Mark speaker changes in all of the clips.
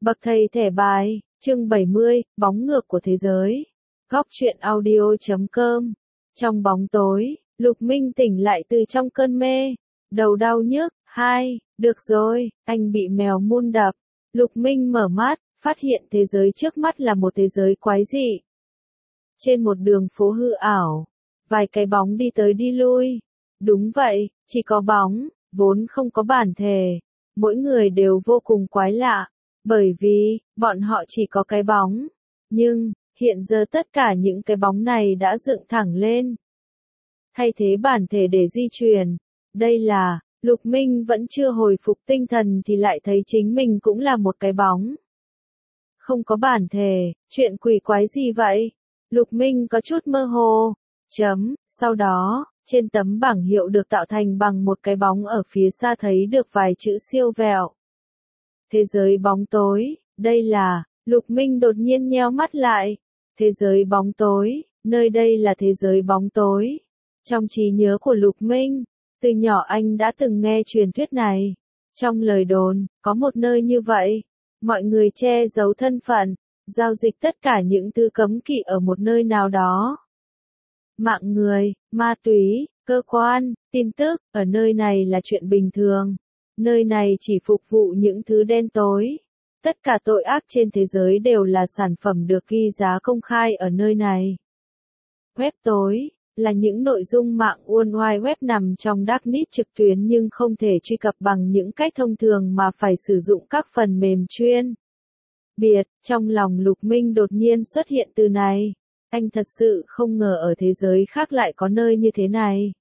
Speaker 1: Bậc thầy thẻ bài, chương 70, bóng ngược của thế giới. Góc truyện audio.com. Trong bóng tối, Lục Minh tỉnh lại từ trong cơn mê. Đầu đau nhức, được rồi, anh bị mèo mun đập. Lục Minh mở mắt, phát hiện thế giới trước mắt là một thế giới quái dị. Trên một đường phố hư ảo, vài cái bóng đi tới đi lui. Đúng vậy, chỉ có bóng, vốn không có bản thể. Mỗi người đều vô cùng quái lạ, bởi vì, bọn họ chỉ có cái bóng. Nhưng, hiện giờ tất cả những cái bóng này đã dựng thẳng lên. Thay thế bản thể để di chuyển. Đây là, Lục Minh vẫn chưa hồi phục tinh thần thì lại thấy chính mình cũng là một cái bóng. Không có bản thể, chuyện quỷ quái gì vậy? Lục Minh có chút mơ hồ. Sau đó, trên tấm bảng hiệu được tạo thành bằng một cái bóng ở phía xa thấy được vài chữ siêu vẹo. Thế giới bóng tối, đây là, Lục Minh đột nhiên nheo mắt lại. Thế giới bóng tối, nơi đây là thế giới bóng tối. Trong trí nhớ của Lục Minh, từ nhỏ anh đã từng nghe truyền thuyết này. Trong lời đồn, có một nơi như vậy. Mọi người che giấu thân phận, giao dịch tất cả những thứ cấm kỵ ở một nơi nào đó. Mạng người, ma túy, cơ quan, tin tức, ở nơi này là chuyện bình thường. Nơi này chỉ phục vụ những thứ đen tối. Tất cả tội ác trên thế giới đều là sản phẩm được ghi giá công khai ở nơi này. Web tối, là những nội dung mạng World Wide Web nằm trong Darknet trực tuyến nhưng không thể truy cập bằng những cách thông thường mà phải sử dụng các phần mềm chuyên biệt. Trong lòng Lục Minh đột nhiên xuất hiện từ này. Anh thật sự không ngờ ở thế giới khác lại có nơi như thế này.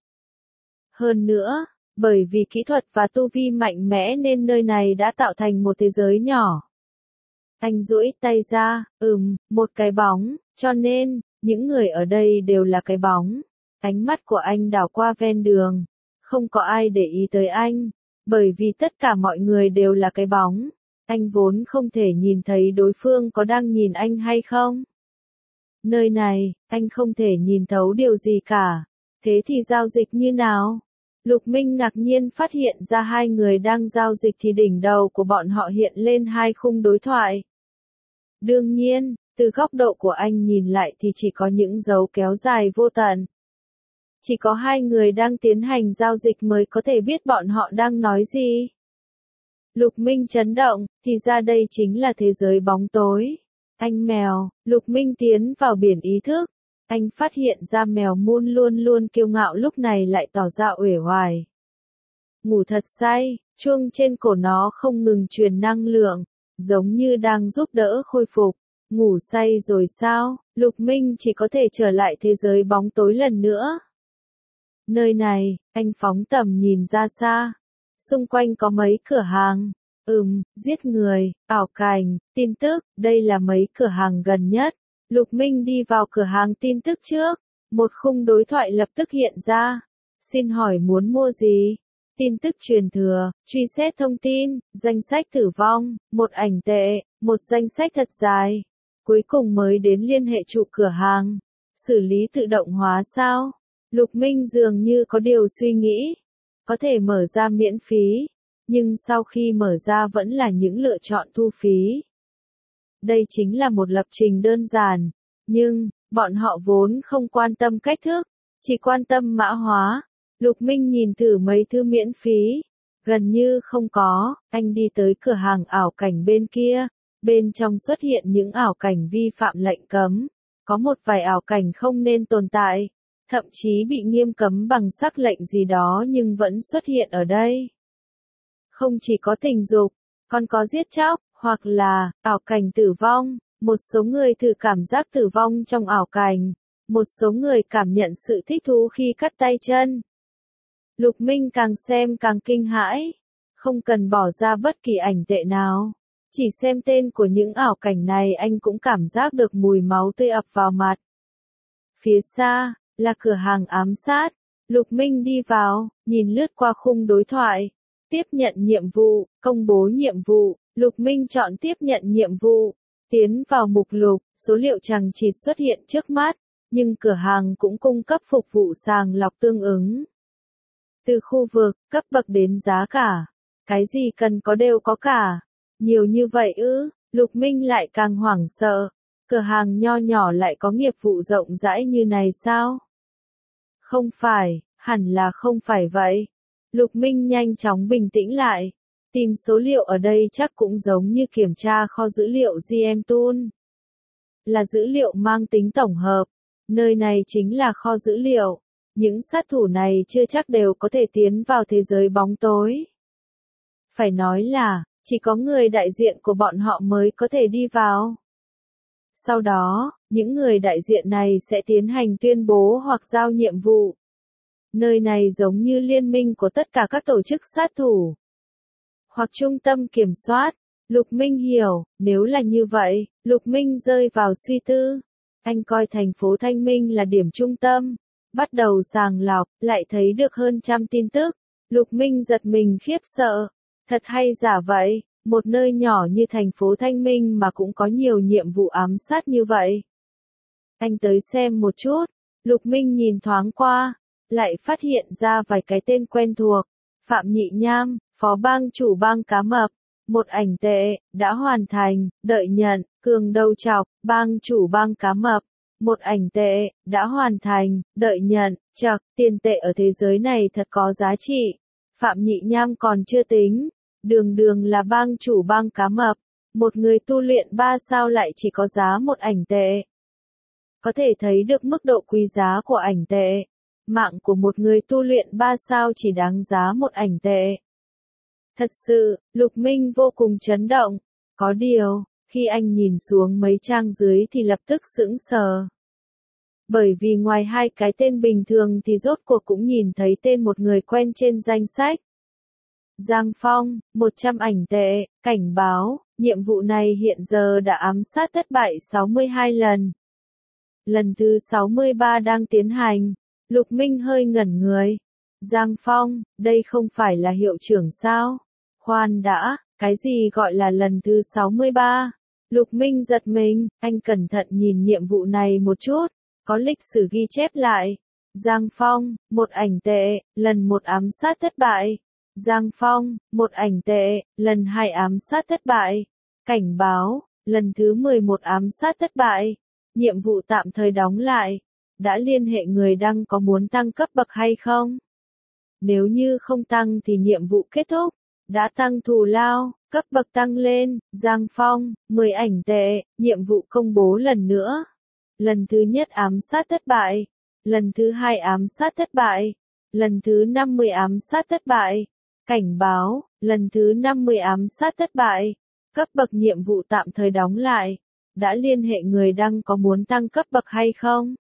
Speaker 1: Hơn nữa, bởi vì kỹ thuật và tu vi mạnh mẽ nên nơi này đã tạo thành một thế giới nhỏ. Anh duỗi tay ra, một cái bóng, cho nên, những người ở đây đều là cái bóng. Ánh mắt của anh đảo qua ven đường. Không có ai để ý tới anh, bởi vì tất cả mọi người đều là cái bóng. Anh vốn không thể nhìn thấy đối phương có đang nhìn anh hay không. Nơi này, anh không thể nhìn thấu điều gì cả. Thế thì giao dịch như nào? Lục Minh ngạc nhiên phát hiện ra hai người đang giao dịch thì đỉnh đầu của bọn họ hiện lên hai khung đối thoại. Đương nhiên, từ góc độ của anh nhìn lại thì chỉ có những dấu kéo dài vô tận. Chỉ có hai người đang tiến hành giao dịch mới có thể biết bọn họ đang nói gì. Lục Minh chấn động, thì ra đây chính là thế giới bóng tối. Anh mèo, Lục Minh tiến vào biển ý thức. Anh phát hiện ra mèo mun luôn luôn kiêu ngạo lúc này lại tỏ ra uể oải. Ngủ thật say, chuông trên cổ nó không ngừng truyền năng lượng, giống như đang giúp đỡ khôi phục. Ngủ say rồi sao? Lục Minh chỉ có thể trở lại thế giới bóng tối lần nữa. Nơi này, anh phóng tầm nhìn ra xa. Xung quanh có mấy cửa hàng. Giết người, ảo cảnh, tin tức, đây là mấy cửa hàng gần nhất. Lục Minh đi vào cửa hàng tin tức trước. Một khung đối thoại lập tức hiện ra. Xin hỏi muốn mua gì? Tin tức truyền thừa, truy xét thông tin, danh sách tử vong, một ảnh tệ, một danh sách thật dài. Cuối cùng mới đến liên hệ trụ cửa hàng. Xử lý tự động hóa sao? Lục Minh dường như có điều suy nghĩ. Có thể mở ra miễn phí. Nhưng sau khi mở ra vẫn là những lựa chọn thu phí. Đây chính là một lập trình đơn giản. Nhưng, bọn họ vốn không quan tâm cách thức. Chỉ quan tâm mã hóa. Lục Minh nhìn thử mấy thứ miễn phí. Gần như không có. Anh đi tới cửa hàng ảo cảnh bên kia. Bên trong xuất hiện những ảo cảnh vi phạm lệnh cấm. Có một vài ảo cảnh không nên tồn tại. Thậm chí bị nghiêm cấm bằng sắc lệnh gì đó nhưng vẫn xuất hiện ở đây. Không chỉ có tình dục, còn có giết chóc, hoặc là ảo cảnh tử vong. Một số người thử cảm giác tử vong trong ảo cảnh. Một số người cảm nhận sự thích thú khi cắt tay chân. Lục Minh càng xem càng kinh hãi. Không cần bỏ ra bất kỳ ảnh tệ nào. Chỉ xem tên của những ảo cảnh này anh cũng cảm giác được mùi máu tươi ập vào mặt. Phía xa, là cửa hàng ám sát. Lục Minh đi vào, nhìn lướt qua khung đối thoại. Tiếp nhận nhiệm vụ, công bố nhiệm vụ. Lục Minh chọn tiếp nhận nhiệm vụ. Tiến vào mục lục, số liệu chằng chịt xuất hiện trước mắt. Nhưng cửa hàng cũng cung cấp phục vụ sàng lọc tương ứng. Từ khu vực, cấp bậc đến giá cả. Cái gì cần có đều có cả. Nhiều như vậy ư? Lục Minh lại càng hoảng sợ. Cửa hàng nho nhỏ lại có nghiệp vụ rộng rãi như này sao? Không phải, hẳn là không phải vậy. Lục Minh nhanh chóng bình tĩnh lại. Tìm số liệu ở đây chắc cũng giống như kiểm tra kho dữ liệu GM Tool. Là dữ liệu mang tính tổng hợp. Nơi này chính là kho dữ liệu. Những sát thủ này chưa chắc đều có thể tiến vào thế giới bóng tối. Phải nói là, chỉ có người đại diện của bọn họ mới có thể đi vào. Sau đó, những người đại diện này sẽ tiến hành tuyên bố hoặc giao nhiệm vụ. Nơi này giống như liên minh của tất cả các tổ chức sát thủ. Hoặc trung tâm kiểm soát. Lục Minh hiểu, nếu là như vậy, Lục Minh rơi vào suy tư. Anh coi thành phố Thanh Minh là điểm trung tâm. Bắt đầu sàng lọc, lại thấy được hơn trăm tin tức. Lục Minh giật mình khiếp sợ. Thật hay giả vậy, một nơi nhỏ như thành phố Thanh Minh mà cũng có nhiều nhiệm vụ ám sát như vậy. Anh tới xem một chút. Lục Minh nhìn thoáng qua, lại phát hiện ra vài cái tên quen thuộc. Phạm Nhị Nham, phó bang chủ bang cá mập. Một ảnh tệ, đã hoàn thành, đợi nhận. Cường Đầu Trọc, bang chủ bang cá mập. Một ảnh tệ, đã hoàn thành, đợi nhận. Chậc, tiền tệ ở thế giới này thật có giá trị. Phạm Nhị Nham còn chưa tính. Đường đường là bang chủ bang cá mập. Một người tu luyện 3 sao lại chỉ có giá một ảnh tệ. Có thể thấy được mức độ quý giá của ảnh tệ. Mạng của một người tu luyện 3 sao chỉ đáng giá một ảnh tệ. Thật sự, Lục Minh vô cùng chấn động. Có điều, khi anh nhìn xuống mấy trang dưới thì lập tức sững sờ. Bởi vì ngoài hai cái tên bình thường thì rốt cuộc cũng nhìn thấy tên một người quen trên danh sách. Giang Phong, 100 ảnh tệ, cảnh báo, nhiệm vụ này hiện giờ đã ám sát thất bại 62 lần. Lần thứ 63 đang tiến hành. Lục Minh hơi ngẩn người. Giang Phong, đây không phải là hiệu trưởng sao? Khoan đã, cái gì gọi là lần thứ 63? Lục Minh giật mình, anh cẩn thận nhìn nhiệm vụ này một chút, có lịch sử ghi chép lại. Giang Phong, 1 ảnh tệ, lần 1 ám sát thất bại. Giang Phong, 1 ảnh tệ, lần 2 ám sát thất bại. Cảnh báo, lần thứ 11 ám sát thất bại. Nhiệm vụ tạm thời đóng lại. Đã liên hệ người đăng có muốn tăng cấp bậc hay không? Nếu như không tăng thì nhiệm vụ kết thúc. Đã tăng thù lao, cấp bậc tăng lên. Giang Phong, 10 ảnh tệ, nhiệm vụ công bố lần nữa. Lần thứ nhất ám sát thất bại. Lần thứ 2 ám sát thất bại. Lần thứ 50 ám sát thất bại. Cảnh báo, lần thứ 50 ám sát thất bại. Cấp bậc nhiệm vụ tạm thời đóng lại. Đã liên hệ người đăng có muốn tăng cấp bậc hay không?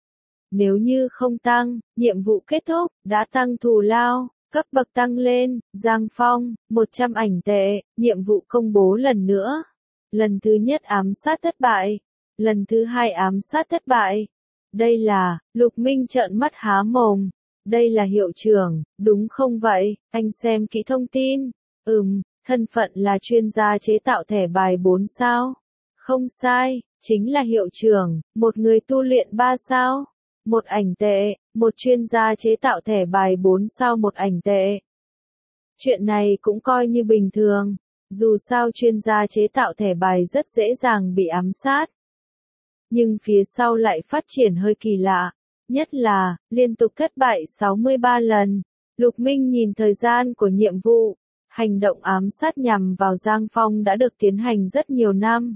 Speaker 1: Nếu như không tăng, nhiệm vụ kết thúc, đã tăng thù lao, cấp bậc tăng lên. Giang Phong, 100 ảnh tệ, nhiệm vụ công bố lần nữa. Lần thứ nhất ám sát thất bại. Lần thứ 2 ám sát thất bại. Đây là, Lục Minh trợn mắt há mồm. Đây là hiệu trưởng, đúng không vậy? Anh xem kỹ thông tin. Thân phận là chuyên gia chế tạo thẻ bài 4 sao. Không sai, chính là hiệu trưởng, một người tu luyện 3 sao. 1 ảnh tệ, một chuyên gia chế tạo thẻ bài 4 sao 1 ảnh tệ. Chuyện này cũng coi như bình thường. Dù sao chuyên gia chế tạo thẻ bài rất dễ dàng bị ám sát. Nhưng phía sau lại phát triển hơi kỳ lạ. Nhất là, liên tục thất bại 63 lần. Lục Minh nhìn thời gian của nhiệm vụ. Hành động ám sát nhằm vào Giang Phong đã được tiến hành rất nhiều năm.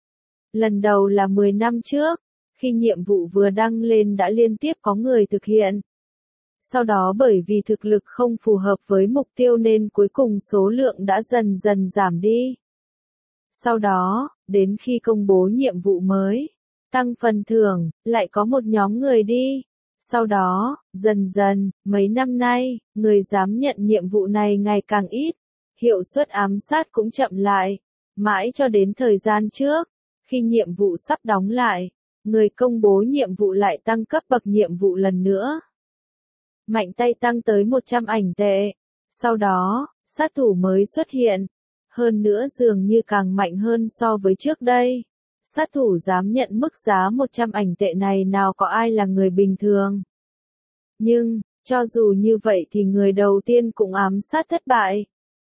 Speaker 1: Lần đầu là 10 năm trước. Khi nhiệm vụ vừa đăng lên đã liên tiếp có người thực hiện. Sau đó bởi vì thực lực không phù hợp với mục tiêu nên cuối cùng số lượng đã dần dần giảm đi. Sau đó, đến khi công bố nhiệm vụ mới, tăng phần thưởng, lại có một nhóm người đi. Sau đó, dần dần, mấy năm nay, người dám nhận nhiệm vụ này ngày càng ít. Hiệu suất ám sát cũng chậm lại. Mãi cho đến thời gian trước, khi nhiệm vụ sắp đóng lại, người công bố nhiệm vụ lại tăng cấp bậc nhiệm vụ lần nữa. Mạnh tay tăng tới 100 ảnh tệ. Sau đó, sát thủ mới xuất hiện. Hơn nữa dường như càng mạnh hơn so với trước đây. Sát thủ dám nhận mức giá 100 ảnh tệ này nào có ai là người bình thường. Nhưng, cho dù như vậy thì người đầu tiên cũng ám sát thất bại.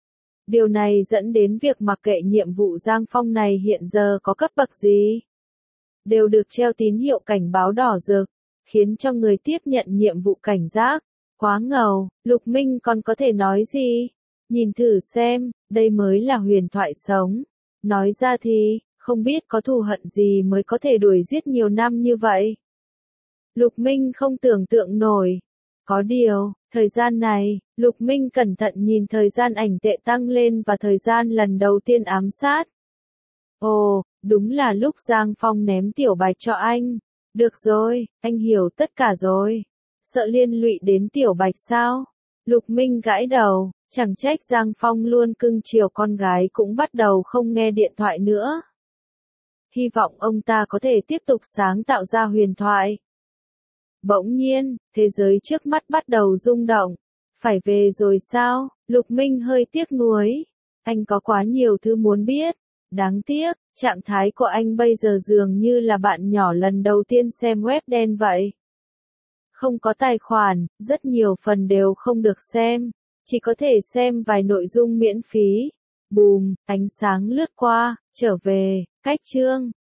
Speaker 1: Điều này dẫn đến việc mặc kệ nhiệm vụ Giang Phong này hiện giờ có cấp bậc gì, đều được treo tín hiệu cảnh báo đỏ rực, khiến cho người tiếp nhận nhiệm vụ cảnh giác. Quá ngầu, Lục Minh còn có thể nói gì? Nhìn thử xem, đây mới là huyền thoại sống. Nói ra thì, không biết có thù hận gì mới có thể đuổi giết nhiều năm như vậy. Lục Minh không tưởng tượng nổi. Có điều, thời gian này, Lục Minh cẩn thận nhìn thời gian ảnh tệ tăng lên và thời gian lần đầu tiên ám sát. Ồ, đúng là lúc Giang Phong ném tiểu bạch cho anh. Được rồi, anh hiểu tất cả rồi. Sợ liên lụy đến tiểu bạch sao? Lục Minh gãi đầu, chẳng trách Giang Phong luôn cưng chiều con gái cũng bắt đầu không nghe điện thoại nữa. Hy vọng ông ta có thể tiếp tục sáng tạo ra huyền thoại. Bỗng nhiên, thế giới trước mắt bắt đầu rung động. Phải về rồi sao? Lục Minh hơi tiếc nuối. Anh có quá nhiều thứ muốn biết. Đáng tiếc, trạng thái của anh bây giờ dường như là bạn nhỏ lần đầu tiên xem web đen vậy. Không có tài khoản, rất nhiều phần đều không được xem. Chỉ có thể xem vài nội dung miễn phí. Bùm, ánh sáng lướt qua, trở về, cách chương.